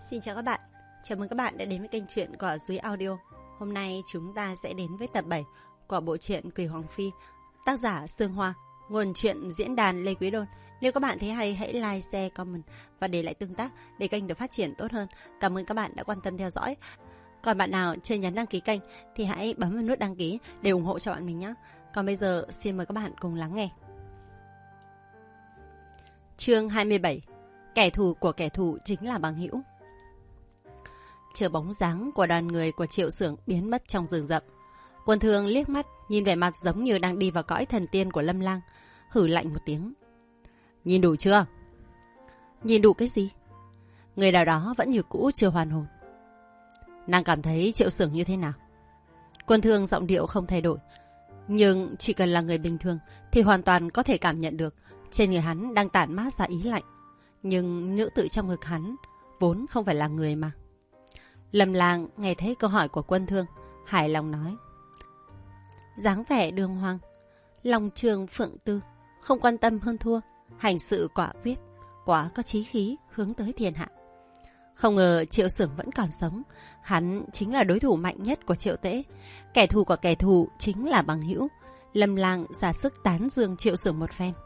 Xin chào các bạn, chào mừng các bạn đã đến với kênh truyện của Duy Audio. Hôm nay chúng ta sẽ đến với tập 7 của bộ truyện Quỷ Hoàng Phi, tác giả Sương Hoa, nguồn truyện diễn đàn Lê Quý Đôn. Nếu các bạn thấy hay, hãy like, share, comment và để lại tương tác để kênh được phát triển tốt hơn. Cảm ơn các bạn đã quan tâm theo dõi. Còn bạn nào chưa nhấn đăng ký kênh thì hãy bấm vào nút đăng ký để ủng hộ cho bạn mình nhé. Còn bây giờ xin mời các bạn cùng lắng nghe. Chương 27. Kẻ thù của kẻ thù chính là bằng hữu. Chờ bóng dáng của đoàn người của Triệu Xưởng biến mất trong rừng rậm, Quân Thương liếc mắt nhìn vẻ mặt giống như đang đi vào cõi thần tiên của Lâm Lang, hử lạnh một tiếng. Nhìn đủ chưa? Nhìn đủ cái gì? Người nào đó vẫn như cũ chưa hoàn hồn. Nàng cảm thấy Triệu Xưởng như thế nào? Quân Thương giọng điệu không thay đổi, nhưng chỉ cần là người bình thường thì hoàn toàn có thể cảm nhận được trên người hắn đang tản mát ra ý lạnh. Nhưng nữ tử trong ngực hắn vốn không phải là người mà. Lâm Lang nghe thấy câu hỏi của Quân Thương, hài lòng nói. Dáng vẻ đường hoàng, lòng trường phượng tư, không quan tâm hơn thua, hành sự quả quyết, quá có chí khí hướng tới thiên hạ. Không ngờ Triệu Xưởng vẫn còn sống, hắn chính là đối thủ mạnh nhất của Triệu Tễ. Kẻ thù của kẻ thù chính là bằng hữu. Lâm Lang ra sức tán dương Triệu Xưởng một phen.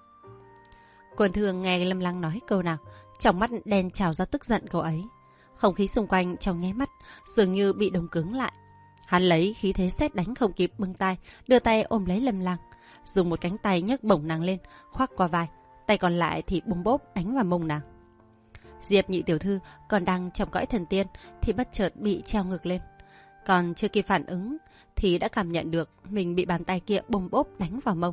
Quân Thương nghe Lâm Lang nói câu nào, trong mắt đen trào ra tức giận câu ấy. Không khí xung quanh trong nháy mắt dường như bị đông cứng lại. Hắn lấy khí thế sét đánh không kịp bưng tay, đưa tay ôm lấy Lâm Lang, dùng một cánh tay nhấc bổng nàng lên, khoác qua vai, tay còn lại thì bùng bốp đánh vào mông nàng. Diệp nhị tiểu thư còn đang trong cõi thần tiên thì bất chợt bị treo ngược lên, còn chưa kịp phản ứng thì đã cảm nhận được mình bị bàn tay kia bùng bốp đánh vào mông.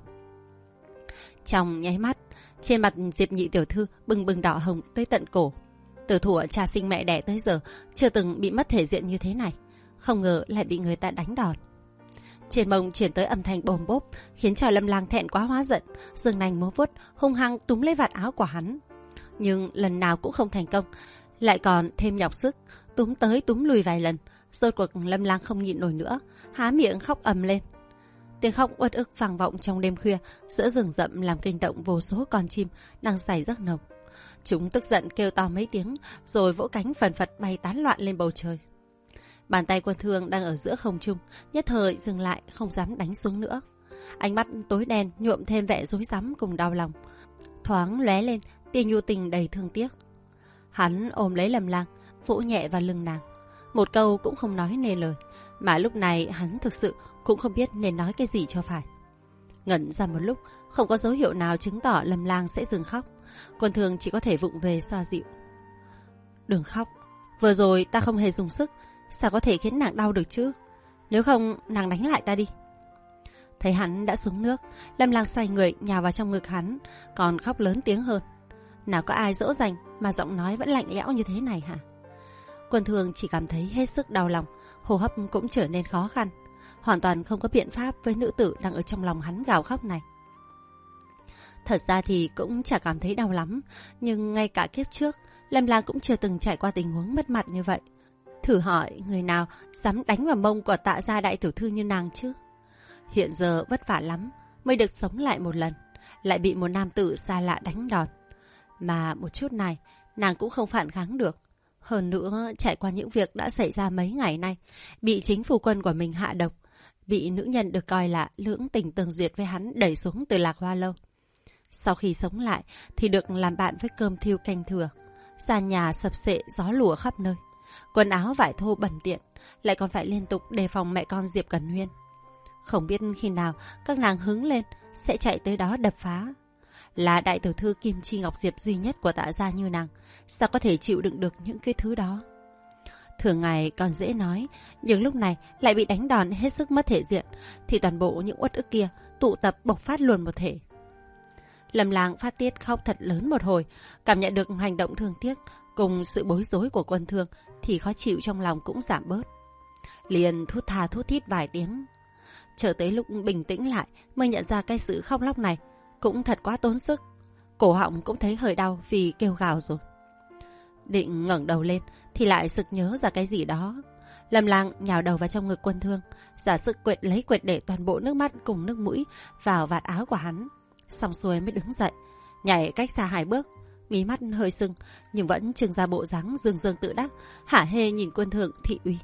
Trong nháy mắt, trên mặt Diệp nhị tiểu thư bừng bừng đỏ hồng tới tận cổ. Từ thuở cha sinh mẹ đẻ tới giờ chưa từng bị mất thể diện như thế này, không ngờ lại bị người ta đánh đòn. Trên mông truyền tới âm thanh bồm bốp khiến cho Lâm Lang thẹn quá hóa giận, giương nanh múa vuốt hung hăng túm lấy vạt áo của hắn. Nhưng lần nào cũng không thành công, lại còn thêm nhọc sức, túm tới túm lùi vài lần. Rốt cuộc Lâm Lang không nhịn nổi nữa, há miệng khóc ầm lên. Tiếng khóc uất ức vang vọng trong đêm khuya giữa rừng rậm, làm kinh động vô số con chim đang say giấc nồng. Chúng tức giận kêu to mấy tiếng rồi vỗ cánh phần phật bay tán loạn lên bầu trời. Bàn tay Quân Thương đang ở giữa không trung nhất thời dừng lại, không dám đánh xuống nữa. Ánh mắt tối đen nhuộm thêm vẻ rối rắm cùng đau lòng, thoáng lóe lên tia nhu tình đầy thương tiếc. Hắn ôm lấy Lâm Lang, vỗ nhẹ vào lưng nàng, một câu cũng không nói nên lời, mà lúc này hắn thực sự cũng không biết nên nói cái gì cho phải. Ngẩn ra một lúc, không có dấu hiệu nào chứng tỏ Lâm Lang sẽ dừng khóc. Quân Thương chỉ có thể vụng về xoa dịu. Đừng khóc, vừa rồi ta không hề dùng sức, sao có thể khiến nàng đau được chứ? Nếu không, nàng đánh lại ta đi. Thấy hắn đã xuống nước, Lâm Lang xoay người nhào vào trong ngực hắn, còn khóc lớn tiếng hơn. Nào có ai dỗ dành mà giọng nói vẫn lạnh lẽo như thế này hả? Quân Thương chỉ cảm thấy hết sức đau lòng, hô hấp cũng trở nên khó khăn, hoàn toàn không có biện pháp với nữ tử đang ở trong lòng hắn gào khóc này. Thật ra thì cũng chả cảm thấy đau lắm, nhưng ngay cả kiếp trước, Lâm Lang cũng chưa từng trải qua tình huống mất mặt như vậy. Thử hỏi người nào dám đánh vào mông của Tạ gia đại tiểu thư như nàng chứ? Hiện giờ vất vả lắm mới được sống lại một lần, lại bị một nam tử xa lạ đánh đòn. Mà một chút này, nàng cũng không phản kháng được. Hơn nữa, trải qua những việc đã xảy ra mấy ngày nay, bị chính phu quân của mình hạ độc, bị nữ nhân được coi là lưỡng tình tương duyệt với hắn đẩy xuống từ Lạc Hoa Lâu. Sau khi sống lại thì được làm bạn với cơm thiêu canh thừa, sàn nhà sập sệ gió lùa khắp nơi, quần áo vải thô bẩn tiện, lại còn phải liên tục đề phòng mẹ con Diệp Cần Huyên. Không biết khi nào các nàng hứng lên sẽ chạy tới đó đập phá. Là đại tiểu thư Kim Chi Ngọc Diệp duy nhất của Tạ gia như nàng, sao có thể chịu đựng được những cái thứ đó? Thường ngày còn dễ nói, nhưng lúc này lại bị đánh đòn hết sức mất thể diện, thì toàn bộ những uất ức kia tụ tập bộc phát luôn một thể. Lâm Lang phát tiết khóc thật lớn một hồi, cảm nhận được hành động thương tiếc cùng sự bối rối của Quân Thương thì khó chịu trong lòng cũng giảm bớt. Liền thút tha thút thít vài tiếng. Chờ tới lúc bình tĩnh lại mới nhận ra cái sự khóc lóc này cũng thật quá tốn sức. Cổ họng cũng thấy hơi đau vì kêu gào rồi. Định ngẩng đầu lên thì lại sực nhớ ra cái gì đó. Lâm Lang nhào đầu vào trong ngực Quân Thương, giả sức quệt để toàn bộ nước mắt cùng nước mũi vào vạt áo của hắn. Xong xuôi mới đứng dậy, nhảy cách xa 2 bước, mí mắt hơi sưng, nhưng vẫn trưng ra bộ dáng dương dương tự đắc, hả hê nhìn Quân Thường thị uy.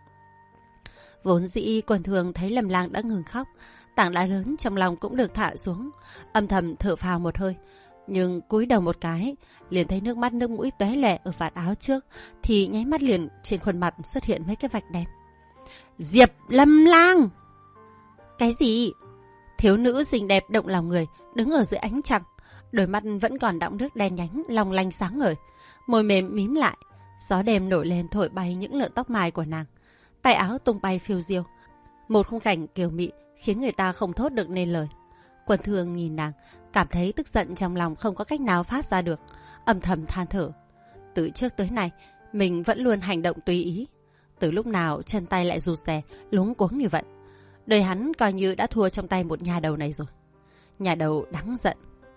Vốn dĩ Quân Thường thấy Lâm Lang đã ngừng khóc, tảng đá lớn trong lòng cũng được thả xuống, âm thầm thở phào một hơi, nhưng cúi đầu một cái, liền thấy nước mắt nước mũi tóe lệ ở vạt áo trước, thì nháy mắt liền trên khuôn mặt xuất hiện mấy cái vạch đen. Diệp Lâm Lang! Cái gì? Thiếu nữ xinh đẹp động lòng người, đứng ở dưới ánh trăng, đôi mắt vẫn còn đọng nước đen nhánh, long lanh sáng ngời, môi mềm mím lại, gió đêm nổi lên thổi bay những lượn tóc mai của nàng, tay áo tung bay phiêu diêu, một khung cảnh kiều mị khiến người ta không thốt được nên lời. Quân Thường nhìn nàng, cảm thấy tức giận trong lòng không có cách nào phát ra được, âm thầm than thở. Từ trước tới nay, mình vẫn luôn hành động tùy ý. Từ lúc nào chân tay lại rụt rè, luống cuống như vậy. Đời hắn coi như đã thua trong tay một nhà đầu này rồi. Nhà đầu đáng giận.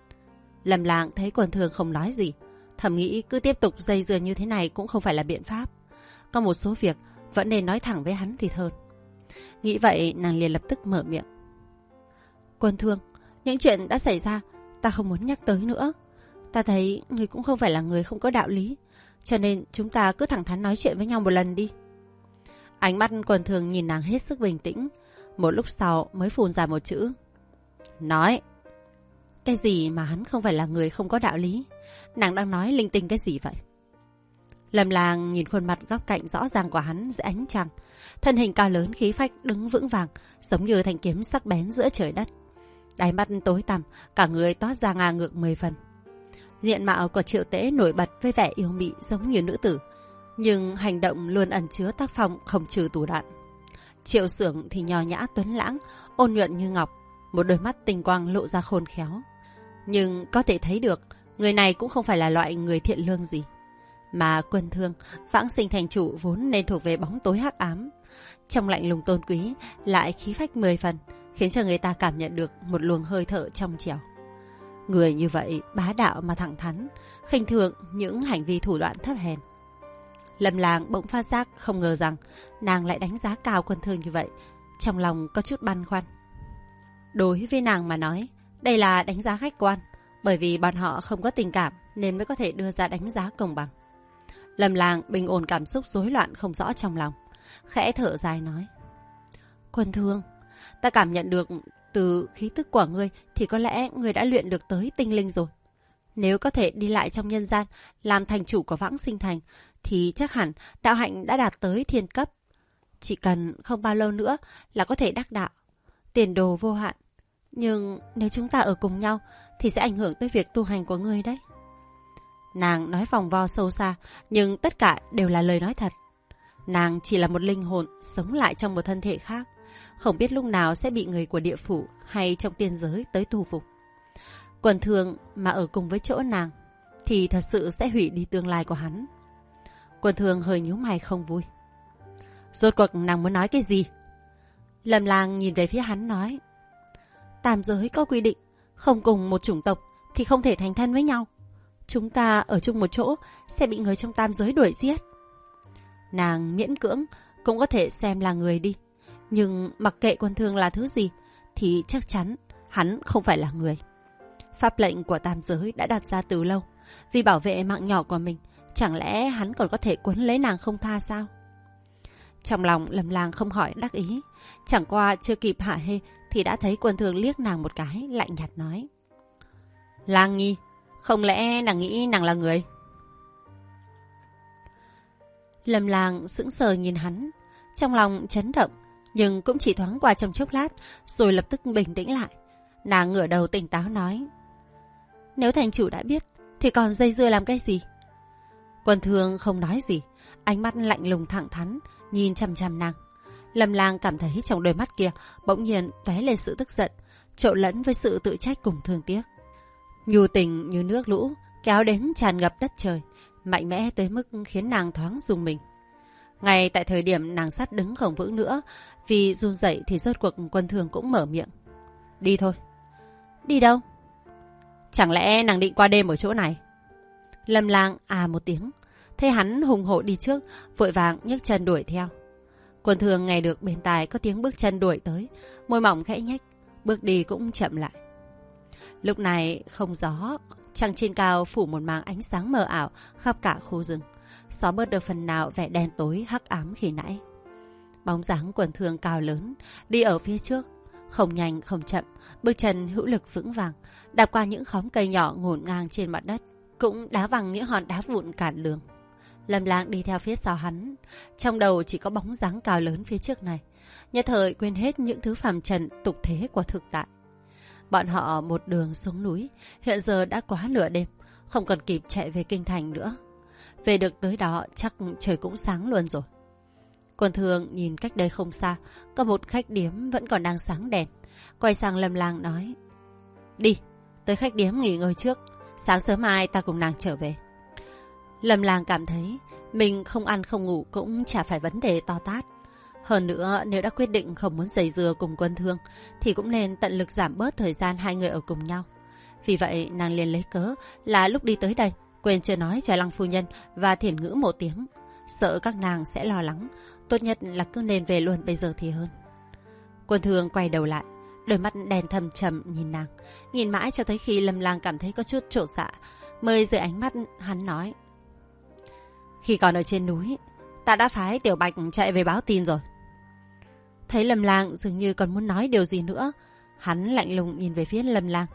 Lâm Lang thấy Quân Thường không nói gì, thầm nghĩ cứ tiếp tục dây dưa như thế này cũng không phải là biện pháp. Có một số việc vẫn nên nói thẳng với hắn thì hơn. Nghĩ vậy nàng liền lập tức mở miệng. Quân Thường, những chuyện đã xảy ra ta không muốn nhắc tới nữa. Ta thấy người cũng không phải là người không có đạo lý, cho nên chúng ta cứ thẳng thắn nói chuyện với nhau một lần đi. Ánh mắt Quân Thường nhìn nàng hết sức bình tĩnh, một lúc sau mới phun ra một chữ. Nói. Cái gì mà hắn không phải là người không có đạo lý? Nàng đang nói linh tinh cái gì vậy? Lâm Lang nhìn khuôn mặt góc cạnh rõ ràng của hắn dưới ánh trăng, thân hình cao lớn khí phách đứng vững vàng, giống như thanh kiếm sắc bén giữa trời đất. Đáy mắt tối tăm, cả người toát ra ngang ngược 10 phần. Diện mạo của Triệu Tễ nổi bật với vẻ yêu mị giống như nữ tử, nhưng hành động luôn ẩn chứa tác phong không trừ tù đoạn. Triệu Xưởng thì nho nhã tuấn lãng, ôn nhuận như ngọc, một đôi mắt tinh quang lộ ra khôn khéo. Nhưng có thể thấy được, người này cũng không phải là loại người thiện lương gì. Mà Quân Thương, vãng sinh thành chủ vốn nên thuộc về bóng tối hắc ám. Trong lạnh lùng tôn quý, lại khí phách 10 phần, khiến cho người ta cảm nhận được một luồng hơi thở trong trẻo. Người như vậy bá đạo mà thẳng thắn, khinh thường những hành vi thủ đoạn thấp hèn. Lâm Lang bỗng phát giác không ngờ rằng nàng lại đánh giá cao Quân Thương như vậy, trong lòng có chút băn khoăn. Đối với nàng mà nói, đây là đánh giá khách quan, bởi vì bọn họ không có tình cảm nên mới có thể đưa ra đánh giá công bằng. Lâm Lang bình ổn cảm xúc rối loạn không rõ trong lòng, khẽ thở dài nói. Quân Thương, ta cảm nhận được từ khí tức của ngươi thì có lẽ ngươi đã luyện được tới tinh linh rồi. Nếu có thể đi lại trong nhân gian, làm thành chủ của Vãng Sinh Thành, thì chắc hẳn đạo hạnh đã đạt tới thiên cấp. Chỉ cần không bao lâu nữa là có thể đắc đạo, tiền đồ vô hạn. Nhưng nếu chúng ta ở cùng nhau thì sẽ ảnh hưởng tới việc tu hành của ngươi đấy. Nàng nói vòng vo sâu xa, nhưng tất cả đều là lời nói thật. Nàng chỉ là một linh hồn sống lại trong một thân thể khác, không biết lúc nào sẽ bị người của địa phủ hay trong tiên giới tới thu phục. Quân Thương mà ở cùng với chỗ nàng thì thật sự sẽ hủy đi tương lai của hắn. Quân Thương hơi nhíu mày không vui. Rốt cuộc nàng muốn nói cái gì? Lâm Lang nhìn về phía hắn nói. Tam giới có quy định, không cùng một chủng tộc thì không thể thành thân với nhau. Chúng ta ở chung một chỗ sẽ bị người trong tam giới đuổi giết. Nàng miễn cưỡng cũng có thể xem là người đi, nhưng mặc kệ Quân Thương là thứ gì thì chắc chắn hắn không phải là người. Pháp lệnh của tam giới đã đặt ra từ lâu, vì bảo vệ mạng nhỏ của mình, chẳng lẽ hắn còn có thể quấn lấy nàng không tha sao? Trong lòng Lâm Lang không hỏi đắc ý, chẳng qua chưa kịp hạ hê thì đã thấy Quân Thương liếc nàng một cái, lạnh nhạt nói. Lang Nhi, không lẽ nàng nghĩ nàng là người? Lâm Lang sững sờ nhìn hắn, trong lòng chấn động, nhưng cũng chỉ thoáng qua trong chốc lát, rồi lập tức bình tĩnh lại. Nàng ngửa đầu tỉnh táo nói. Nếu thành chủ đã biết thì còn dây dưa làm cái gì? Quân Thương không nói gì, ánh mắt lạnh lùng thẳng thắn nhìn chằm chằm nàng. Lâm Lang cảm thấy trong đôi mắt kia bỗng nhiên tóe lên sự tức giận, trộn lẫn với sự tự trách cùng thương tiếc. Nhu tình như nước lũ kéo đến tràn ngập đất trời, mạnh mẽ tới mức khiến nàng thoáng rùng mình. Ngay tại thời điểm nàng sắp đứng không vững nữa, vì run rẩy thì rốt cuộc Quân Thương cũng mở miệng. Đi thôi. Đi đâu? Chẳng lẽ nàng định qua đêm ở chỗ này? Lâm Lang à một tiếng, thấy hắn hùng hổ đi trước, vội vàng nhấc chân đuổi theo. Quân Thương nghe được bên tai có tiếng bước chân đuổi tới, môi mỏng khẽ nhếch, bước đi cũng chậm lại. Lúc này không gió Trăng trên cao phủ một màng ánh sáng mờ ảo khắp cả khu rừng, xóa bớt được phần nào vẻ đen tối hắc ám khi nãy. Bóng dáng Quần Thương cao lớn đi ở phía trước, không nhanh không chậm, bước chân hữu lực vững vàng, đạp qua những khóm cây nhỏ ngổn ngang trên mặt đất, cũng đá văng những hòn đá vụn cản đường. Lâm Lang đi theo phía sau hắn, trong đầu chỉ có bóng dáng cao lớn phía trước này, nhất thời quên hết những thứ phàm trần tục thế của thực tại. Bọn họ một đường xuống núi, hiện giờ đã quá nửa đêm, không còn kịp chạy về kinh thành nữa. Về được tới đó chắc trời cũng sáng luôn rồi. Quần Thương nhìn cách đây không xa, có một khách điếm vẫn còn đang sáng đèn. Quay sang Lâm Lang nói: đi, tới khách điếm nghỉ ngơi trước, sáng sớm mai ta cùng nàng trở về. Lâm Lang cảm thấy mình không ăn không ngủ cũng chả phải vấn đề to tát. Hơn nữa, nếu đã quyết định không muốn giày dừa cùng Quân Thương thì cũng nên tận lực giảm bớt thời gian hai người ở cùng nhau. Vì vậy nàng liền lấy cớ là lúc đi tới đây quên chưa nói cho Lăng phu nhân và Thiển Ngữ một tiếng, sợ các nàng sẽ lo lắng, tốt nhất là cứ nên về luôn bây giờ thì hơn. Quân Thương quay đầu lại, đôi mắt đen thâm trầm nhìn nàng, nhìn mãi cho tới khi Lâm Lang cảm thấy có chút trột dạ, mới dưới ánh mắt hắn nói: khi còn ở trên núi, ta đã phái Tiểu Bạch chạy về báo tin rồi. Thấy Lâm Lang dường như còn muốn nói điều gì nữa, hắn lạnh lùng nhìn về phía Lâm Lang.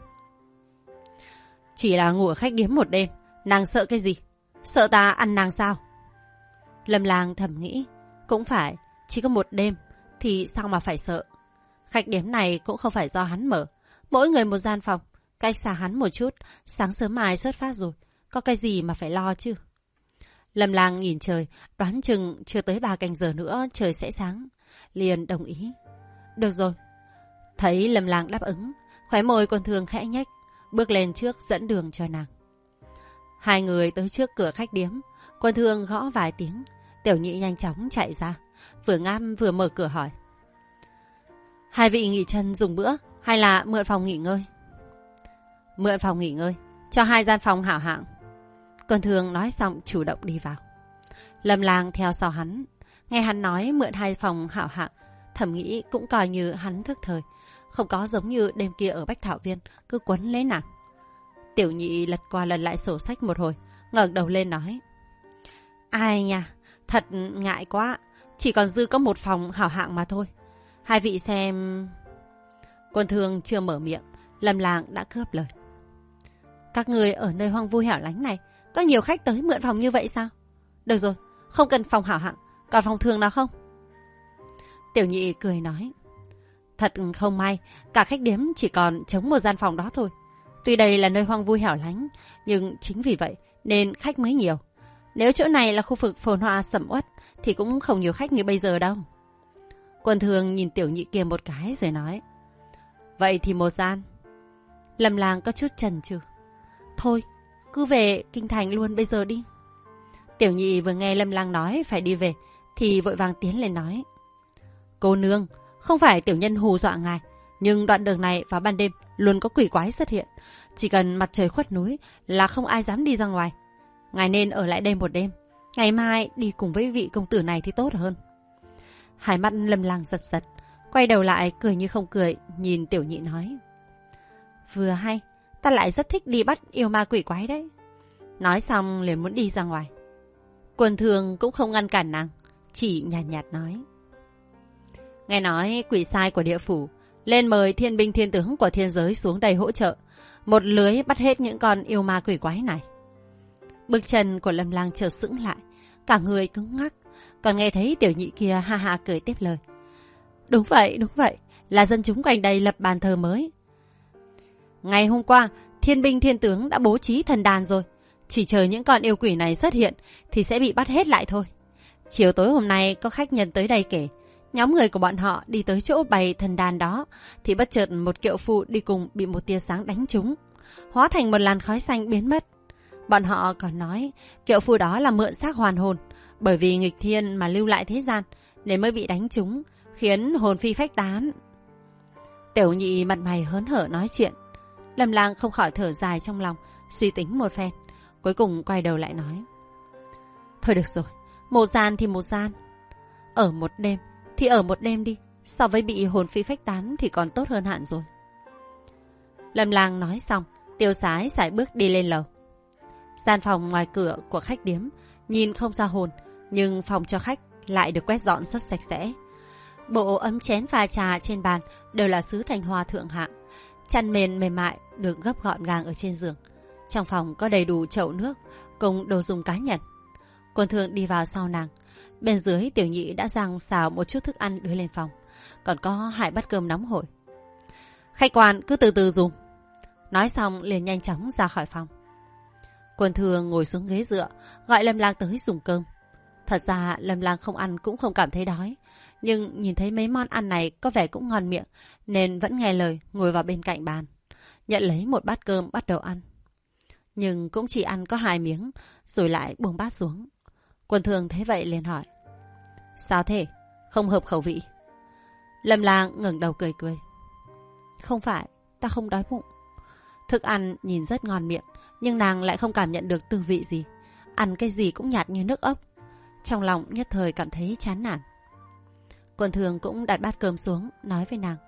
Chỉ là ngủ ở khách điếm một đêm, nàng sợ cái gì? Sợ ta ăn nàng sao? Lâm Lang thầm nghĩ, cũng phải, chỉ có một đêm thì sao mà phải sợ. Khách điếm này cũng không phải do hắn mở, mỗi người một gian phòng, cách xa hắn một chút, sáng sớm mai xuất phát rồi, có cái gì mà phải lo chứ. Lâm Lang nhìn trời, đoán chừng chưa tới 3 canh giờ nữa trời sẽ sáng, liền đồng ý. Được rồi. Thấy Lâm Lang đáp ứng, khóe môi Quân Thương khẽ nhếch, bước lên trước dẫn đường cho nàng. Hai người tới trước cửa khách điếm, Quân Thương gõ vài tiếng, Tiểu Nhị nhanh chóng chạy ra, vừa ngáp vừa mở cửa hỏi: hai vị nghỉ chân dùng bữa hay là mượn phòng nghỉ ngơi? Mượn phòng nghỉ ngơi, cho 2 gian phòng hảo hạng. Quân Thương nói xong chủ động đi vào. Lâm Lang theo sau hắn, nghe hắn nói mượn 2 phòng hảo hạng, thầm nghĩ cũng coi như hắn thức thời, không có giống như đêm kia ở Bách Thảo Viên cứ quấn lấy nàng. Tiểu Nhị lật qua lần lại sổ sách một hồi, ngẩng đầu lên nói: ai nha, thật ngại quá, chỉ còn dư có 1 phòng hảo hạng mà thôi. Hai vị xem... Quân Thương chưa mở miệng, Lâm Lang đã cướp lời: các người ở nơi hoang vu hẻo lánh này, có nhiều khách tới mượn phòng như vậy sao? Được rồi, không cần phòng hảo hạng, còn phòng thường nào không? Tiểu Nhị cười nói: thật không may, cả khách điếm chỉ còn trống 1 gian phòng đó thôi. Tuy đây là nơi hoang vu hẻo lánh, nhưng chính vì vậy nên khách mới nhiều. Nếu chỗ này là khu vực phồn hoa sầm uất thì cũng không nhiều khách như bây giờ đâu. Quân Thương nhìn Tiểu Nhị kia một cái rồi nói: vậy thì 1 gian. Lâm Lang có chút chần chừ: thôi, cứ về kinh thành luôn bây giờ đi. Tiểu Nhị vừa nghe Lâm Lang nói phải đi về thì vội vàng tiến lên nói: cô nương, không phải tiểu nhân hù dọa ngài, nhưng đoạn đường này vào ban đêm luôn có quỷ quái xuất hiện, chỉ cần mặt trời khuất núi là không ai dám đi ra ngoài. Ngài nên ở lại đây một đêm, ngày mai đi cùng với vị công tử này thì tốt hơn. Hai mắt Lâm Lang giật giật, quay đầu lại cười như không cười, nhìn Tiểu Nhị nói: vừa hay, ta lại rất thích đi bắt yêu ma quỷ quái đấy. Nói xong liền muốn đi ra ngoài. Quân Thương cũng không ngăn cản nàng, chỉ nhàn nhạt nói: nghe nói quỷ sai của địa phủ lên mời thiên binh thiên tướng của thiên giới xuống đây hỗ trợ, một lưới bắt hết những con yêu ma quỷ quái này. Bước chân của Lâm Lang chợt sững lại, cả người cứng ngắc, còn nghe thấy Tiểu Nhị kia ha ha cười tiếp lời: đúng vậy, là dân chúng quanh đây lập bàn thờ mới. Ngày hôm qua, thiên binh thiên tướng đã bố trí thần đàn rồi, chỉ chờ những con yêu quỷ này xuất hiện thì sẽ bị bắt hết lại thôi. Chiều tối hôm nay có khách nhân tới đây kể, nhóm người của bọn họ đi tới chỗ bày thần đàn đó thì bất chợt một kiệu phu đi cùng bị một tia sáng đánh trúng, hóa thành một làn khói xanh biến mất. Bọn họ còn nói kiệu phu đó là mượn xác hoàn hồn, bởi vì nghịch thiên mà lưu lại thế gian nên mới bị đánh trúng, khiến hồn phi phách tán. Tiểu Nhị mặt mày hớn hở nói chuyện. Lâm Lang không khỏi thở dài trong lòng, suy tính một phen, cuối cùng quay đầu lại nói: thôi được rồi, 1 gian thì 1 gian, ở một đêm thì ở một đêm đi, so với bị hồn phi phách tán thì còn tốt hơn hẳn rồi. Lâm Lang nói xong, Tiêu Sái sải bước đi lên lầu. Gian phòng ngoài cửa của khách điếm nhìn không ra hồn, nhưng phòng cho khách lại được quét dọn rất sạch sẽ. Bộ ấm chén pha trà trên bàn đều là sứ Thanh Hoa thượng hạng. Chăn mền mềm mại được gấp gọn gàng ở trên giường. Trong phòng có đầy đủ chậu nước cùng đồ dùng cá nhân. Quân Thương đi vào sau nàng. Bên dưới Tiểu Nhị đã rang xào một chút thức ăn đưa lên phòng. Còn có 2 bát cơm nóng hổi. Khách quan cứ từ từ dùng. Nói xong liền nhanh chóng ra khỏi phòng. Quân Thương ngồi xuống ghế dựa, gọi Lâm Lang tới dùng cơm. Thật ra Lâm Lang không ăn cũng không cảm thấy đói. Nhưng nhìn thấy mấy món ăn này có vẻ cũng ngon miệng, nên vẫn nghe lời ngồi vào bên cạnh bàn. Nhận lấy một bát cơm bắt đầu ăn. Nhưng cũng chỉ ăn có 2 miếng, rồi lại buông bát xuống. Quân Thương thấy vậy liền hỏi. Sao thế? Không hợp khẩu vị? Lâm Lang ngẩng đầu cười cười. Không phải, ta không đói bụng. Thức ăn nhìn rất ngon miệng, nhưng nàng lại không cảm nhận được tư vị gì. Ăn cái gì cũng nhạt như nước ốc. Trong lòng nhất thời cảm thấy chán nản. Quân Thương cũng đặt bát cơm xuống, nói với nàng.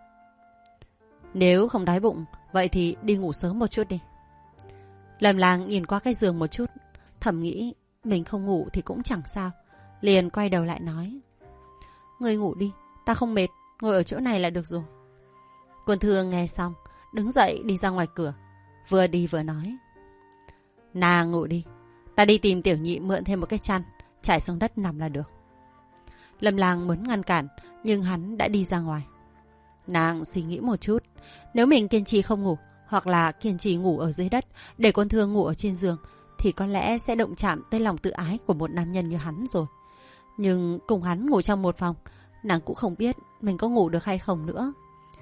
Nếu không đói bụng, vậy thì đi ngủ sớm một chút đi. Lâm Lang nhìn qua cái giường một chút, thầm nghĩ mình không ngủ thì cũng chẳng sao. Liền quay đầu lại nói. Ngươi ngủ đi, ta không mệt, ngồi ở chỗ này là được rồi. Quân Thương nghe xong, đứng dậy đi ra ngoài cửa. Vừa đi vừa nói. Nàng ngủ đi, ta đi tìm Tiểu Nhị mượn thêm một cái chăn, trải xuống đất nằm là được. Lâm Lang muốn ngăn cản, nhưng hắn đã đi ra ngoài. Nàng suy nghĩ một chút, nếu mình kiên trì không ngủ, hoặc là kiên trì ngủ ở dưới đất, để Quân Thương ngủ ở trên giường, thì có lẽ sẽ động chạm tới lòng tự ái của một nam nhân như hắn rồi. Nhưng cùng hắn ngủ trong một phòng, nàng cũng không biết mình có ngủ được hay không nữa.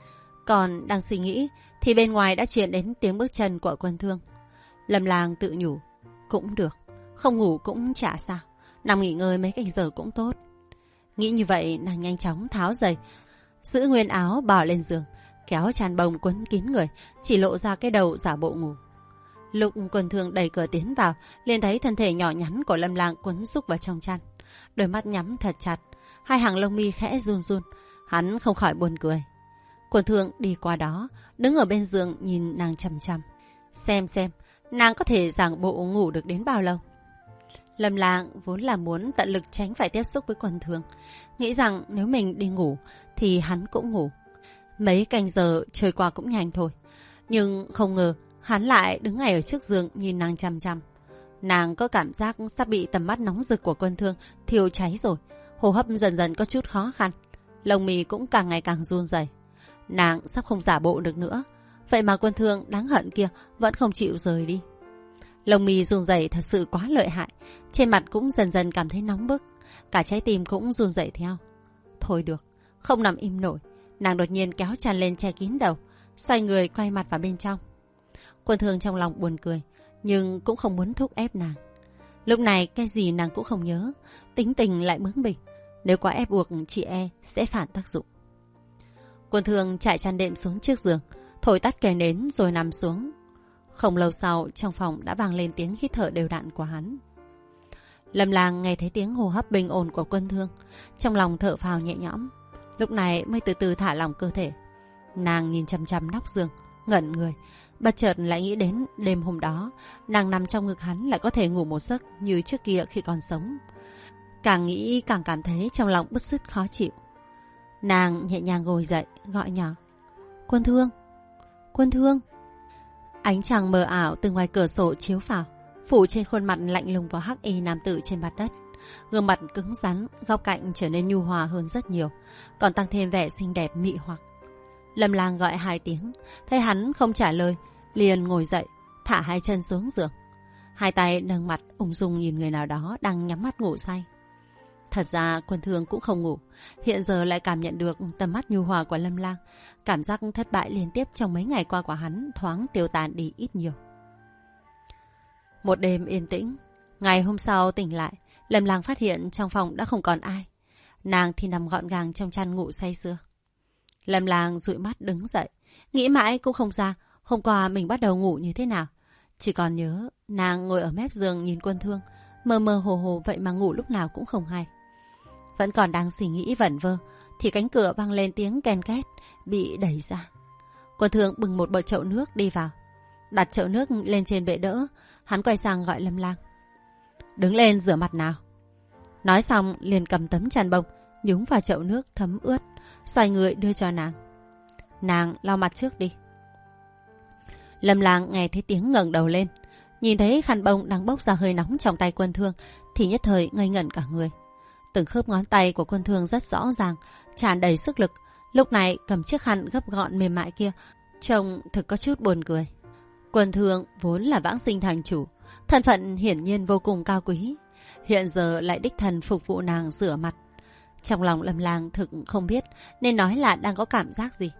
Còn đang suy nghĩ, thì bên ngoài đã truyền đến tiếng bước chân của Quân Thương. Lâm Lang tự nhủ, cũng được, không ngủ cũng chả sao, nằm nghỉ ngơi mấy canh giờ cũng tốt. Nghĩ như vậy, nàng nhanh chóng tháo giày, giữ nguyên áo bỏ lên giường, kéo chăn bông quấn kín người, chỉ lộ ra cái đầu giả bộ ngủ. Lúc Quân Thương đẩy cửa tiến vào, liền thấy thân thể nhỏ nhắn của Lâm Lang quấn xúc vào trong chăn, đôi mắt nhắm thật chặt, 2 hàng lông mi khẽ run run. Hắn không khỏi buồn cười. Quân Thương đi qua đó, đứng ở bên giường nhìn nàng chằm chằm, xem nàng có thể giảng bộ ngủ được đến bao lâu. Lâm Lang vốn là muốn tận lực tránh phải tiếp xúc với Quân Thương, nghĩ rằng nếu mình đi ngủ thì hắn cũng ngủ. Mấy canh giờ trôi qua cũng nhanh thôi. Nhưng không ngờ hắn lại đứng ngay ở trước giường nhìn nàng chằm chằm. Nàng có cảm giác sắp bị tầm mắt nóng rực của Quân Thương thiêu cháy rồi. Hô hấp dần dần có chút khó khăn, lông mi cũng càng ngày càng run rẩy. Nàng sắp không giả bộ được nữa. Vậy mà Quân Thương đáng hận kia vẫn không chịu rời đi. Lông mi run rẩy thật sự quá lợi hại, trên mặt cũng dần dần cảm thấy nóng bức, cả trái tim cũng run rẩy theo. Thôi được, không nằm im nổi, nàng đột nhiên kéo chăn lên che kín đầu, xoay người quay mặt vào bên trong. Quân Thương trong lòng buồn cười, nhưng cũng không muốn thúc ép nàng. Lúc này cái gì nàng cũng không nhớ, tính tình lại bướng bỉnh, nếu quá ép buộc chị sẽ phản tác dụng. Quân Thương trải chăn đệm xuống trước giường, thổi tắt cây nến rồi nằm xuống. Không lâu sau, trong phòng đã vang lên tiếng hít thở đều đặn của hắn. Lâm Lang nghe thấy tiếng hô hấp bình ổn của Quân Thương, trong lòng thở phào nhẹ nhõm, lúc này mới từ từ thả lỏng cơ thể. Nàng nhìn chằm chằm nóc giường, ngẩn người, bất chợt lại nghĩ đến đêm hôm đó, nàng nằm trong ngực hắn lại có thể ngủ một giấc như trước kia khi còn sống. Càng nghĩ càng cảm thấy trong lòng bứt rứt khó chịu. Nàng nhẹ nhàng ngồi dậy, gọi nhỏ. Quân Thương, Quân Thương. Ánh trăng mờ ảo từ ngoài cửa sổ chiếu vào, phủ trên khuôn mặt lạnh lùng và hắc y nam tử trên mặt đất. Gương mặt cứng rắn, góc cạnh trở nên nhu hòa hơn rất nhiều, còn tăng thêm vẻ xinh đẹp mị hoặc. Lâm Lang gọi 2 tiếng, thấy hắn không trả lời, liền ngồi dậy, thả 2 chân xuống giường, 2 tay nâng mặt ung dung nhìn người nào đó đang nhắm mắt ngủ say. Thật ra Quân Thương cũng không ngủ, hiện giờ lại cảm nhận được tầm mắt nhu hòa của Lâm Lang, cảm giác thất bại liên tiếp trong mấy ngày qua của hắn thoáng tiêu tan đi ít nhiều. Một đêm yên tĩnh, ngày hôm sau tỉnh lại, Lâm Lang phát hiện trong phòng đã không còn ai. Nàng thì nằm gọn gàng trong chăn ngủ say sưa. Lâm Lang dụi mắt đứng dậy, nghĩ mãi cũng không ra hôm qua mình bắt đầu ngủ như thế nào. Chỉ còn nhớ nàng ngồi ở mép giường nhìn Quân Thương, mơ mơ hồ hồ vậy mà ngủ lúc nào cũng không hay. Vẫn còn đang suy nghĩ vẩn vơ thì cánh cửa vang lên tiếng ken két, bị đẩy ra. Quân Thương bưng một bầu chậu nước đi vào. đặt chậu nước lên trên bệ đỡ. Hắn quay sang gọi Lâm Lang. Đứng lên rửa mặt nào. Nói xong liền cầm tấm chăn bông nhúng vào chậu nước thấm ướt, xoay người đưa cho nàng. Nàng lau mặt trước đi. Lâm Lang nghe thấy tiếng ngẩng đầu lên, nhìn thấy khăn bông đang bốc ra hơi nóng trong tay Quân Thương thì nhất thời ngây ngẩn cả người. Từng khớp ngón tay của Quân Thương rất rõ ràng, tràn đầy sức lực. Lúc này cầm chiếc khăn gấp gọn mềm mại kia, trông thực có chút buồn cười. Quân Thương vốn là vãng sinh thành chủ, thân phận hiển nhiên vô cùng cao quý, hiện giờ lại đích thân phục vụ nàng rửa mặt. Trong lòng Lâm Lang thực không biết nên nói là đang có cảm giác gì.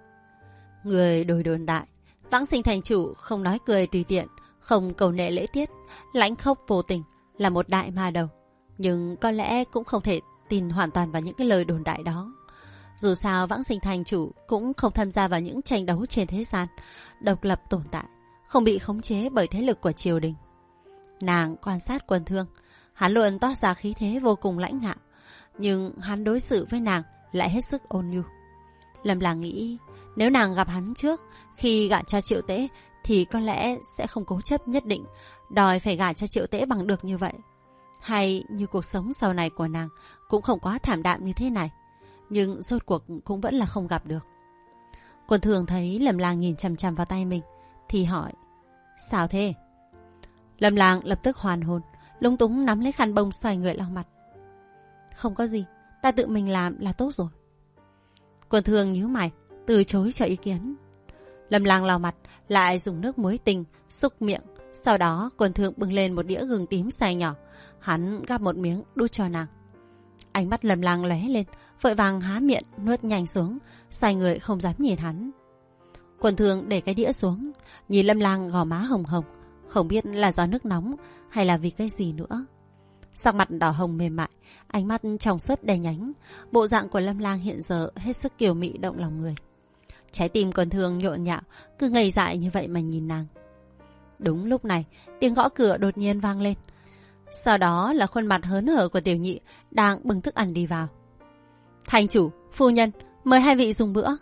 Người đồn đại, vãng sinh thành chủ không nói cười tùy tiện, không cầu nệ lễ tiết, lãnh khốc vô tình, là một đại ma đầu. Nhưng có lẽ cũng không thể tin hoàn toàn vào những cái lời đồn đại đó. Dù sao vãng sinh thành chủ cũng không tham gia vào những tranh đấu trên thế gian, độc lập tồn tại, không bị khống chế bởi thế lực của triều đình. Nàng quan sát Quân Thương, hắn luôn toát ra khí thế vô cùng lãnh ngạo, nhưng hắn đối xử với nàng lại hết sức ôn nhu. Lâm Lang nghĩ nếu nàng gặp hắn trước khi gả cho Triệu Tễ thì có lẽ sẽ không cố chấp nhất định đòi phải gả cho Triệu Tễ bằng được như vậy. Hay như cuộc sống sau này của nàng cũng không quá thảm đạm như thế này, nhưng rốt cuộc cũng vẫn là không gặp được. Quân Thương thấy Lâm Lang nhìn chằm chằm vào tay mình thì hỏi: Sao thế? Lâm Lang lập tức hoàn hồn, lúng túng nắm lấy khăn bông xoay người lau mặt. Không có gì, ta tự mình làm là tốt rồi. Quân Thương nhíu mày, từ chối cho ý kiến. Lâm Lang lau mặt, lại dùng nước muối tinh xúc miệng. Sau đó Quân Thương bưng lên một đĩa gừng tím xay nhỏ, hắn gắp một miếng đút cho nàng. Ánh mắt Lâm Lang lóe lên, vội vàng há miệng nuốt nhanh xuống, xoay người không dám nhìn hắn. Quân Thương để cái đĩa xuống, nhìn Lâm Lang gò má hồng hồng, không biết là do nước nóng hay là vì cái gì nữa. Sắc mặt đỏ hồng mềm mại, ánh mắt trong suốt đầy nhánh, bộ dạng của Lâm Lang hiện giờ hết sức kiều mị động lòng người. Trái tim Quân Thương nhộn nhạo, cứ ngây dại như vậy mà nhìn nàng. Đúng lúc này, tiếng gõ cửa đột nhiên vang lên. Sau đó là khuôn mặt hớn hở của Tiểu Nhị đang bưng thức ăn đi vào. Thành chủ, phu nhân, mời hai vị dùng bữa.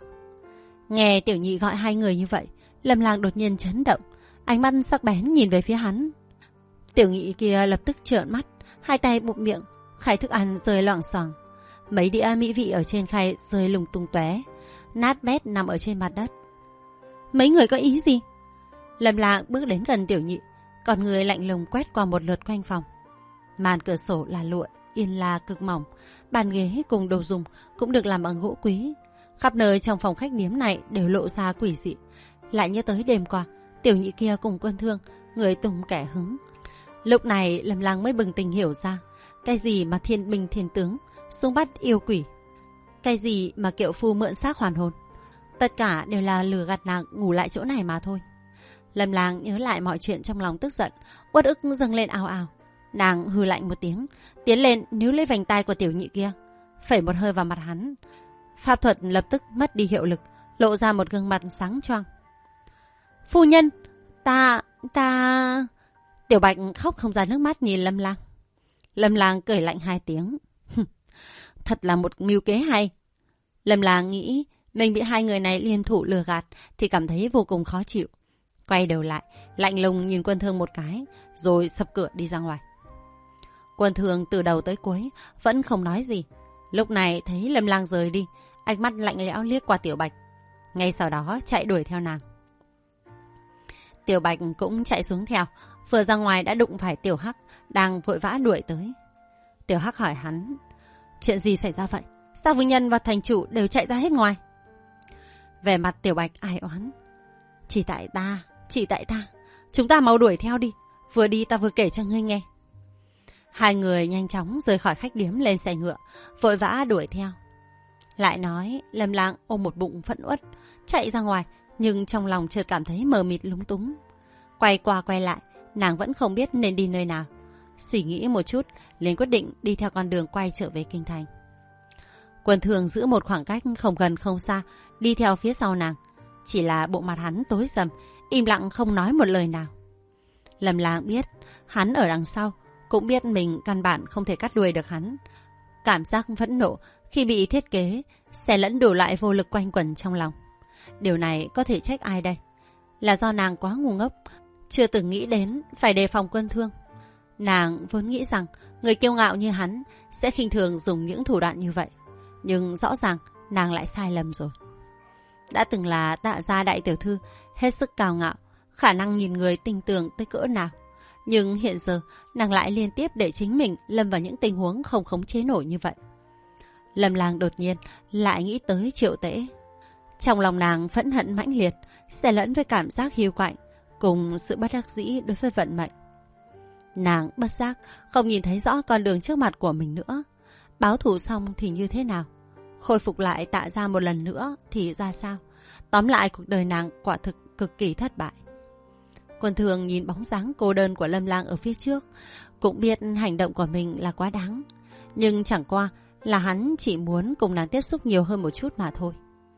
Nghe Tiểu Nhị gọi hai người như vậy, Lâm Lang đột nhiên chấn động, ánh mắt sắc bén nhìn về phía hắn. Tiểu Nhị kia lập tức trợn mắt, hai tay bụm miệng, khay thức ăn rơi loảng xoảng. Mấy đĩa mỹ vị ở trên khay rơi lung tung tóe, nát bét nằm ở trên mặt đất. Mấy người có ý gì? Lâm Lang bước đến gần Tiểu Nhị, còn người lạnh lùng quét qua một lượt quanh phòng. Màn cửa sổ là lụa, yên la cực mỏng, bàn ghế cùng đồ dùng cũng được làm bằng gỗ quý. Khắp nơi trong phòng khách điếm này đều lộ ra quỷ dị. Lại nhớ tới đêm qua, Tiểu Nhị kia cùng Quân Thương, người tung kẻ hứng. Lúc này Lâm Lang mới bừng tỉnh hiểu ra, cái gì mà thiên binh thiên tướng, xung bắt yêu quỷ, cái gì mà kiệu phu mượn xác hoàn hồn, tất cả đều là lừa gạt nàng ngủ lại chỗ này mà thôi. Lâm Lang nhớ lại mọi chuyện trong lòng tức giận, uất ức dâng lên ào ào. Nàng hừ lạnh một tiếng, tiến lên níu lấy vành tai của Tiểu Nhị kia, phẩy một hơi vào mặt hắn. Pháp thuật lập tức mất đi hiệu lực, lộ ra một gương mặt sáng choang. Phu nhân, ta... Tiểu Bạch khóc không ra nước mắt nhìn Lâm Lang. Lâm Lang cười lạnh hai tiếng. Thật là một mưu kế hay. Lâm Lang nghĩ mình bị hai người này liên thủ lừa gạt thì cảm thấy vô cùng khó chịu. Quay đầu lại, lạnh lùng nhìn Quân Thương một cái, rồi sập cửa đi ra ngoài. Quân Thương từ đầu tới cuối vẫn không nói gì. Lúc này thấy Lâm Lang rời đi, ánh mắt lạnh lẽo liếc qua Tiểu Bạch, ngay sau đó chạy đuổi theo nàng. Tiểu Bạch cũng chạy xuống theo, vừa ra ngoài đã đụng phải Tiểu Hắc đang vội vã đuổi tới. Tiểu Hắc hỏi hắn: Chuyện gì xảy ra vậy? Sao vương nhân và thành chủ đều chạy ra hết ngoài? Vẻ mặt Tiểu Bạch ai oán: Chỉ tại ta, chúng ta mau đuổi theo đi, vừa đi ta vừa kể cho ngươi nghe. Hai người nhanh chóng rời khỏi khách điếm lên xe ngựa, vội vã đuổi theo. Lại nói Lâm Lang ôm một bụng phẫn uất chạy ra ngoài, nhưng trong lòng chợt cảm thấy mờ mịt lúng túng. Quay qua quay lại, nàng vẫn không biết nên đi nơi nào. Suy nghĩ một chút, liền quyết định đi theo con đường quay trở về kinh thành. Quân Thương giữ một khoảng cách không gần không xa, đi theo phía sau nàng. Chỉ là bộ mặt hắn tối sầm, im lặng không nói một lời nào. Lâm Lang biết hắn ở đằng sau, cũng biết mình căn bản không thể cắt đuôi được hắn. Cảm giác phẫn nộ khi bị thiết kế xen lẫn đủ loại vô lực quanh quẩn trong lòng. Điều này có thể trách ai đây? là do nàng quá ngu ngốc, chưa từng nghĩ đến phải đề phòng Quân Thương. Nàng vốn nghĩ rằng người kiêu ngạo như hắn sẽ khinh thường dùng những thủ đoạn như vậy. Nhưng rõ ràng nàng lại sai lầm rồi. Đã từng là Tạ gia đại tiểu thư, hết sức cao ngạo, khả năng nhìn người tinh tường tới cỡ nào. Nhưng hiện giờ nàng lại liên tiếp để chính mình lâm vào những tình huống không khống chế nổi như vậy. Lâm Lang đột nhiên lại nghĩ tới Triệu Tễ. Trong lòng nàng phẫn hận mãnh liệt, xen lẫn với cảm giác hiu quạnh, cùng sự bất đắc dĩ đối với vận mệnh. Nàng bất giác không nhìn thấy rõ con đường trước mặt của mình nữa. Báo thù xong thì như thế nào? Khôi phục lại Tạ gia một lần nữa thì ra sao? Tóm lại cuộc đời nàng quả thực cực kỳ thất bại. Quân Thương nhìn bóng dáng cô đơn của Lâm Lang ở phía trước, cũng biết hành động của mình là quá đáng. Nhưng chẳng qua là hắn chỉ muốn cùng nàng tiếp xúc nhiều hơn một chút mà thôi.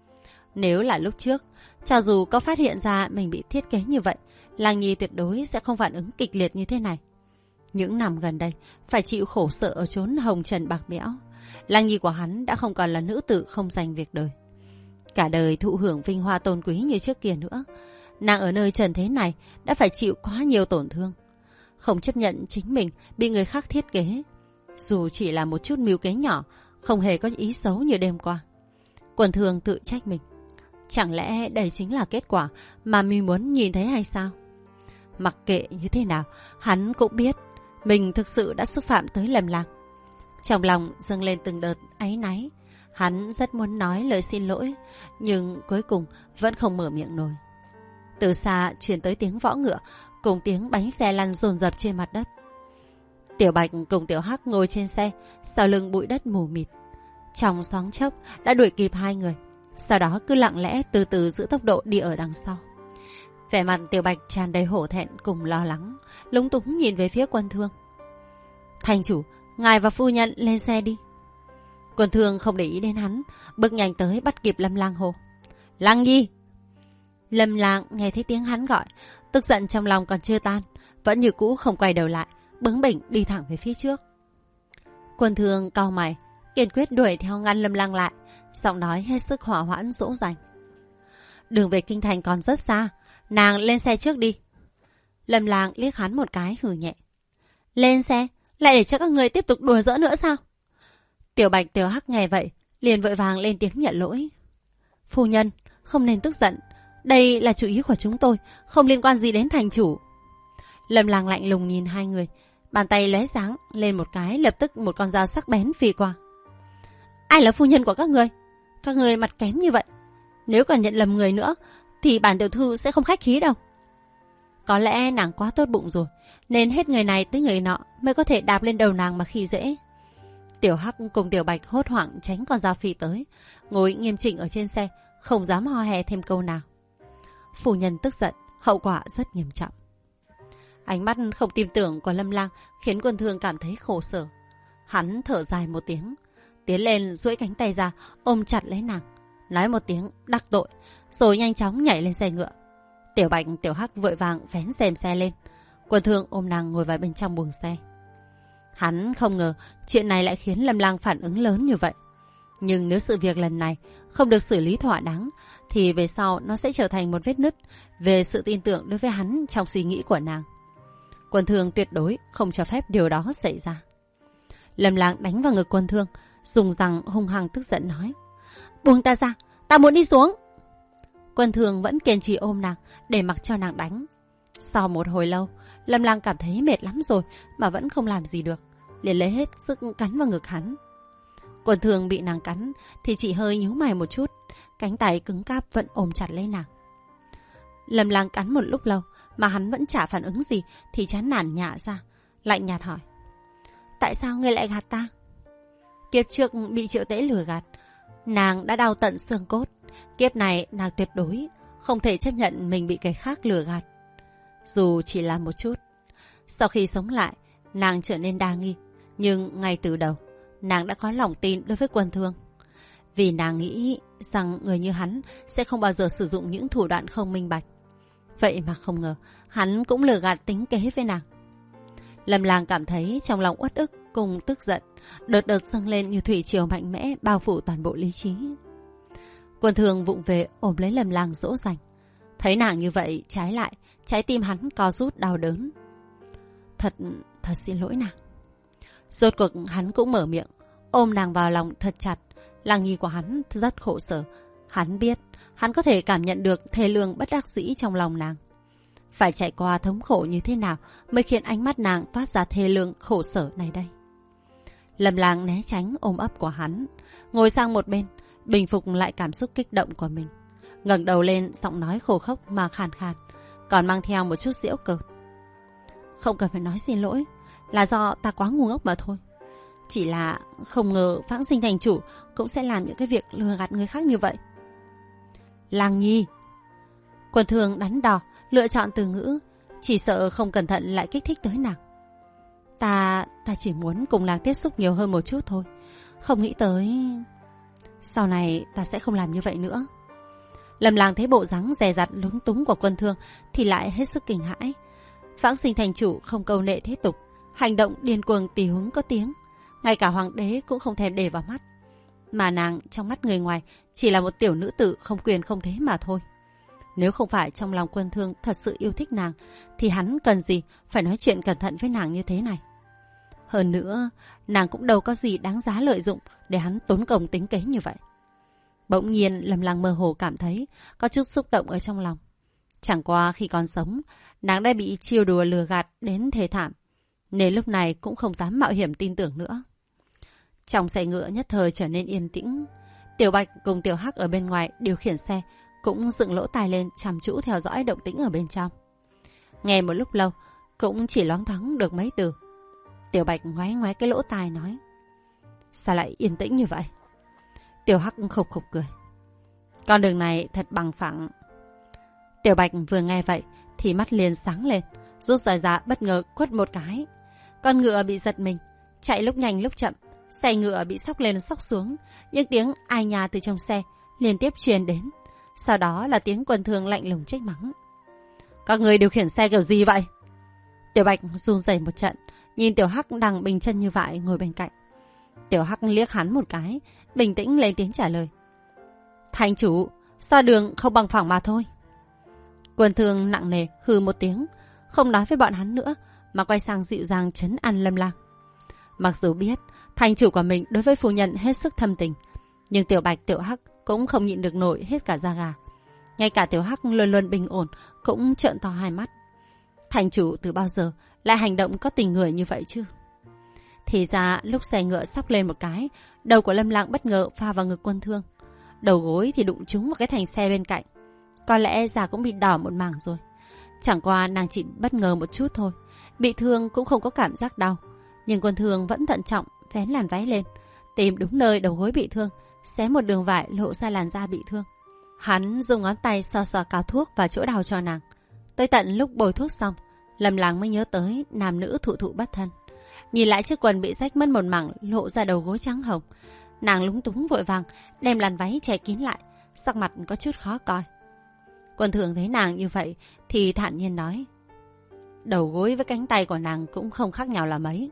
Nếu là lúc trước, cho dù có phát hiện ra mình bị thiết kế như vậy, Lang Nhi tuyệt đối sẽ không phản ứng kịch liệt như thế này. Những năm gần đây, phải chịu khổ sở ở chốn hồng trần bạc bẽo. Lang Nhi của hắn đã không còn là nữ tử không dành việc đời. Cả đời thụ hưởng vinh hoa tôn quý như trước kia nữa. Nàng ở nơi trần thế này đã phải chịu quá nhiều tổn thương. Không chấp nhận chính mình bị người khác thiết kế. Dù chỉ là một chút mưu kế nhỏ, không hề có ý xấu như đêm qua. Quân Thương tự trách mình. Chẳng lẽ đây chính là kết quả mà mình muốn nhìn thấy hay sao? Mặc kệ như thế nào, hắn cũng biết mình thực sự đã xúc phạm tới Lâm Lang. Trong lòng dâng lên từng đợt áy náy. Hắn rất muốn nói lời xin lỗi, nhưng cuối cùng vẫn không mở miệng nổi. Từ xa truyền tới tiếng võ ngựa cùng tiếng bánh xe lăn dồn dập trên mặt đất. Tiểu Bạch cùng Tiểu Hắc ngồi trên xe, sau lưng bụi đất mù mịt. Trong thoáng chốc đã đuổi kịp hai người, sau đó cứ lặng lẽ từ từ giữ tốc độ đi ở đằng sau. Vẻ mặt Tiểu Bạch tràn đầy hổ thẹn cùng lo lắng, lúng túng nhìn về phía Quân Thương. Thành chủ, ngài và phu nhân lên xe đi. Quân Thương không để ý đến hắn, bước nhanh tới bắt kịp Lâm Lang hô. Lang Nhi! Lâm Lang nghe thấy tiếng hắn gọi, tức giận trong lòng còn chưa tan, vẫn như cũ không quay đầu lại, bướng bỉnh đi thẳng về phía trước. Quân Thương cau mày, kiên quyết đuổi theo ngăn Lâm Lang lại, giọng nói hết sức hỏa hoãn dỗ dành. Đường về kinh thành còn rất xa, nàng lên xe trước đi. Lâm Lang liếc hắn một cái hừ nhẹ. Lên xe? Lại để cho các người tiếp tục đùa giỡn nữa sao? Tiểu Bạch Tiểu Hắc nghe vậy, liền vội vàng lên tiếng nhận lỗi. Phu nhân, không nên tức giận. Đây là chủ ý của chúng tôi, không liên quan gì đến thành chủ. Lâm Lang lạnh lùng nhìn hai người, bàn tay lóe sáng lên một cái, lập tức một con dao sắc bén phi qua. Ai là phu nhân của các người? Các người mặt kém như vậy, nếu còn nhận lầm người nữa thì bản tiểu thư sẽ không khách khí đâu. Có lẽ nàng quá tốt bụng rồi, nên hết người này tới người nọ mới có thể đạp lên đầu nàng mà khi dễ. Tiểu Hắc cùng Tiểu Bạch hốt hoảng tránh con dao phi tới, ngồi nghiêm chỉnh ở trên xe, không dám ho hè thêm câu nào. Phu nhân tức giận, hậu quả rất nghiêm trọng. Ánh mắt không tin tưởng của Lâm Lang khiến Quân Thương cảm thấy khổ sở. Hắn thở dài một tiếng, tiến lên duỗi cánh tay ra ôm chặt lấy nàng, nói một tiếng đắc tội, rồi nhanh chóng nhảy lên xe ngựa. Tiểu Bạch Tiểu Hắc vội vàng vén rèm xe lên. Quân Thương ôm nàng ngồi vào bên trong buồng xe. Hắn không ngờ chuyện này lại khiến Lâm Lang phản ứng lớn như vậy. Nhưng nếu sự việc lần này không được xử lý thỏa đáng, thì về sau nó sẽ trở thành một vết nứt về sự tin tưởng đối với hắn trong suy nghĩ của nàng. Quân Thương tuyệt đối không cho phép điều đó xảy ra. Lâm Lang đánh vào ngực Quân Thương, dùng răng hung hăng tức giận nói. Buông ta ra, ta muốn đi xuống. Quân Thương vẫn kiên trì ôm nàng để mặc cho nàng đánh. Sau một hồi lâu, Lâm Lang cảm thấy mệt lắm rồi mà vẫn không làm gì được, liền lấy hết sức cắn vào ngực hắn. Quân Thương bị nàng cắn thì chỉ hơi nhíu mày một chút, cánh tay cứng cáp vẫn ôm chặt lấy nàng. Lâm Lang cắn một lúc lâu mà hắn vẫn chả phản ứng gì thì chán nản nhả ra, lạnh nhạt hỏi. Tại sao ngươi lại gạt ta? Kiếp trước bị Triệu Tễ lừa gạt, nàng đã đau tận xương cốt. Kiếp này nàng tuyệt đối không thể chấp nhận mình bị kẻ khác lừa gạt, dù chỉ là một chút. Sau khi sống lại, nàng trở nên đa nghi, nhưng ngay từ đầu nàng đã có lòng tin đối với Quân Thương. Vì nàng nghĩ rằng người như hắn sẽ không bao giờ sử dụng những thủ đoạn không minh bạch. Vậy mà không ngờ hắn cũng lừa gạt tính kế với nàng. Lâm Lang cảm thấy trong lòng uất ức cùng tức giận đợt đợt dâng lên như thủy triều mạnh mẽ bao phủ toàn bộ lý trí. Quân Thương vụng về ôm lấy Lâm Lang dỗ dành. Thấy nàng như vậy, trái lại, trái tim hắn co rút đau đớn. Thật xin lỗi nàng. Rốt cuộc hắn cũng mở miệng, ôm nàng vào lòng thật chặt. Lăng Nhi của hắn rất khổ sở. Hắn biết, hắn có thể cảm nhận được thê lương bất đắc dĩ trong lòng nàng. Phải trải qua thống khổ như thế nào mới khiến ánh mắt nàng toát ra thê lương khổ sở này đây. Lâm Lang né tránh ôm ấp của hắn, ngồi sang một bên, bình phục lại cảm xúc kích động của mình. Ngẩng đầu lên, giọng nói khô khốc mà khàn khàn, còn mang theo một chút giễu cợt. Không cần phải nói xin lỗi, là do ta quá ngu ngốc mà thôi. Chỉ là không ngờ Vãng Sinh thành chủ cũng sẽ làm những cái việc lừa gạt người khác như vậy. Lang Nhi. Quân Thương đắn đo, lựa chọn từ ngữ, chỉ sợ không cẩn thận lại kích thích tới nàng. Ta chỉ muốn cùng nàng tiếp xúc nhiều hơn một chút thôi. Không nghĩ tới... Sau này ta sẽ không làm như vậy nữa. Lâm Lang thấy bộ dáng dè dặt lúng túng của Quân Thương thì lại hết sức kinh hãi. Vãng Sinh thành chủ không câu nệ thế tục, hành động điên cuồng tì hứng có tiếng, ngay cả hoàng đế cũng không thèm để vào mắt. Mà nàng trong mắt người ngoài chỉ là một tiểu nữ tử không quyền không thế mà thôi. Nếu không phải trong lòng Quân Thương thật sự yêu thích nàng, thì hắn cần gì phải nói chuyện cẩn thận với nàng như thế này. Hơn nữa, nàng cũng đâu có gì đáng giá lợi dụng để hắn tốn công tính kế như vậy. Bỗng nhiên Lâm Lang mơ hồ cảm thấy có chút xúc động ở trong lòng. Chẳng qua khi còn sống, nàng đã bị chiêu đùa lừa gạt đến thê thảm, nên lúc này cũng không dám mạo hiểm tin tưởng nữa. Trong xe ngựa nhất thời trở nên yên tĩnh. Tiểu Bạch cùng Tiểu Hắc ở bên ngoài điều khiển xe cũng dựng lỗ tai lên chăm chú theo dõi động tĩnh ở bên trong. Nghe một lúc lâu cũng chỉ loáng thoáng được mấy từ. Tiểu Bạch ngoái ngoái cái lỗ tai nói: Sao lại yên tĩnh như vậy? Tiểu Hắc khục khục cười: Con đường này thật bằng phẳng. Tiểu Bạch vừa nghe vậy thì mắt liền sáng lên, rút roi ra bất ngờ quất một cái. Con ngựa bị giật mình, chạy lúc nhanh lúc chậm, xe ngựa bị xóc lên xóc xuống, những tiếng ai nhà từ trong xe liên tiếp truyền đến. Sau đó là tiếng Quân Thương lạnh lùng trách mắng: Các người điều khiển xe kiểu gì vậy? Tiểu Bạch run rẩy một trận, nhìn Tiểu Hắc đang bình chân như vậy ngồi bên cạnh. Tiểu Hắc liếc hắn một cái, bình tĩnh lên tiếng trả lời: Thành chủ, sao đường không bằng phẳng mà thôi. Quân Thương nặng nề hừ một tiếng, không nói với bọn hắn nữa mà quay sang dịu dàng trấn an Lâm Lang. Mặc dù biết thành chủ của mình đối với phu nhân hết sức thâm tình, nhưng Tiểu Bạch Tiểu Hắc cũng không nhịn được nổi hết cả da gà. Ngay cả Tiểu Hắc luôn luôn bình ổn cũng trợn to hai mắt. Thành chủ từ bao giờ lại hành động có tình người như vậy chứ? Thì ra lúc xe ngựa sóc lên một cái, đầu của Lâm Lang bất ngờ va vào ngực Quân Thương. Đầu gối thì đụng trúng vào cái thành xe bên cạnh. Có lẽ da cũng bị đỏ một mảng rồi. Chẳng qua nàng chỉ bất ngờ một chút thôi, bị thương cũng không có cảm giác đau. Nhưng Quân Thương vẫn thận trọng vén làn váy lên, tìm đúng nơi đầu gối bị thương, xé một đường vải lộ ra làn da bị thương. Hắn dùng ngón tay xoa xoa cao thuốc vào chỗ đau cho nàng. Tới tận lúc bôi thuốc xong, Lâm Lang mới nhớ tới nam nữ thụ thụ bất thân. Nhìn lại chiếc quần bị rách mất một mảng lộ ra đầu gối trắng hồng, nàng lúng túng vội vàng đem làn váy che kín lại, sắc mặt có chút khó coi. Quân Thương thấy nàng như vậy thì thản nhiên nói: Đầu gối với cánh tay của nàng cũng không khác nhau là mấy.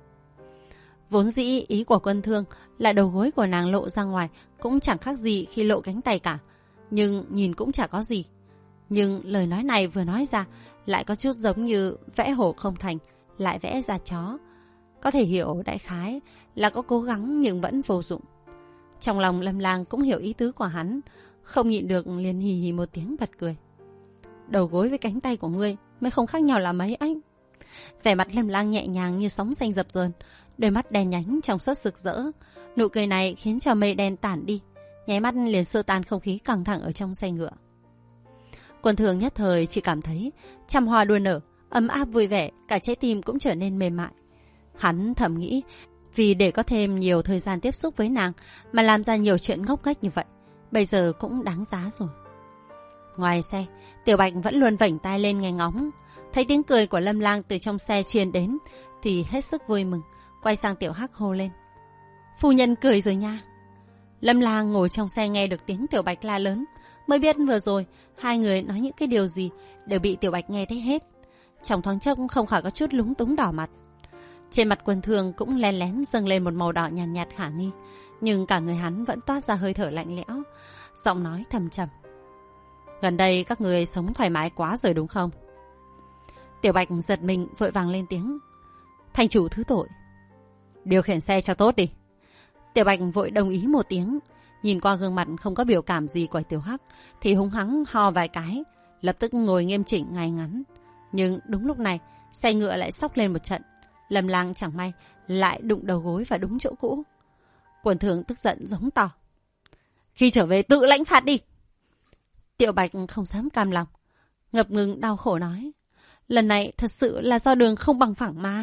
Vốn dĩ ý của Quân Thương là đầu gối của nàng lộ ra ngoài cũng chẳng khác gì khi lộ cánh tay cả, nhưng nhìn cũng chả có gì. Nhưng lời nói này vừa nói ra lại có chút giống như vẽ hổ không thành lại vẽ ra chó. Có thể hiểu đại khái là có cố gắng nhưng vẫn vô dụng. Trong lòng Lâm Lang cũng hiểu ý tứ của hắn, không nhịn được liền hì hì một tiếng bật cười. Đầu gối với cánh tay của ngươi mới không khác nhau là mấy anh. Vẻ mặt Lâm Lang nhẹ nhàng như sóng xanh dập dờn, đôi mắt đen nhánh trong suốt rực rỡ. Nụ cười này khiến cho mây đen tản đi, nháy mắt liền xua tan không khí căng thẳng ở trong xe ngựa. Quân Thương nhất thời chỉ cảm thấy trăm hoa đua nở, ấm áp vui vẻ, cả trái tim cũng trở nên mềm mại. Hắn thầm nghĩ, vì để có thêm nhiều thời gian tiếp xúc với nàng mà làm ra nhiều chuyện ngốc nghếch như vậy, bây giờ cũng đáng giá rồi. Ngoài xe, Tiểu Bạch vẫn luôn vểnh tai lên nghe ngóng. Thấy tiếng cười của Lâm Lang từ trong xe truyền đến thì hết sức vui mừng, quay sang Tiểu Hắc hô lên: Phu nhân cười rồi nha. Lâm Lang ngồi trong xe nghe được tiếng Tiểu Bạch la lớn, mới biết vừa rồi hai người nói những cái điều gì đều bị Tiểu Bạch nghe thấy hết. Trong thoáng chốc không khỏi có chút lúng túng đỏ mặt. Trên mặt Quân Thương cũng lén lén dâng lên một màu đỏ nhàn nhạt khả nghi, nhưng cả người hắn vẫn toát ra hơi thở lạnh lẽo, giọng nói thầm trầm: Gần đây các người sống thoải mái quá rồi đúng không? Tiểu Bạch giật mình vội vàng lên tiếng. Thành chủ thứ tội. Điều khiển xe cho tốt đi. Tiểu Bạch vội đồng ý một tiếng. Nhìn qua gương mặt không có biểu cảm gì của Tiểu Hắc thì húng hắng ho vài cái, lập tức ngồi nghiêm chỉnh ngay ngắn. Nhưng đúng lúc này, xe ngựa lại xóc lên một trận. Lâm Lang chẳng may lại đụng đầu gối vào đúng chỗ cũ. Quần thường tức giận giống to. Khi trở về tự lãnh phạt đi. Tiểu Bạch không dám cam lòng, ngập ngừng đau khổ nói. Lần này thật sự là do đường không bằng phẳng mà.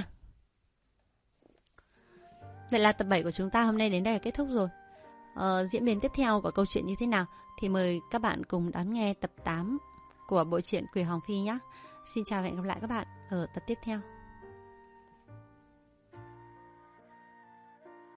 Vậy là tập 7 của chúng ta hôm nay đến đây là kết thúc rồi. Diễn biến tiếp theo của câu chuyện như thế nào thì mời các bạn cùng đón nghe tập 8 của bộ truyện Quỷ Hoàng Phi nhé. Xin chào và hẹn gặp lại các bạn ở tập tiếp theo.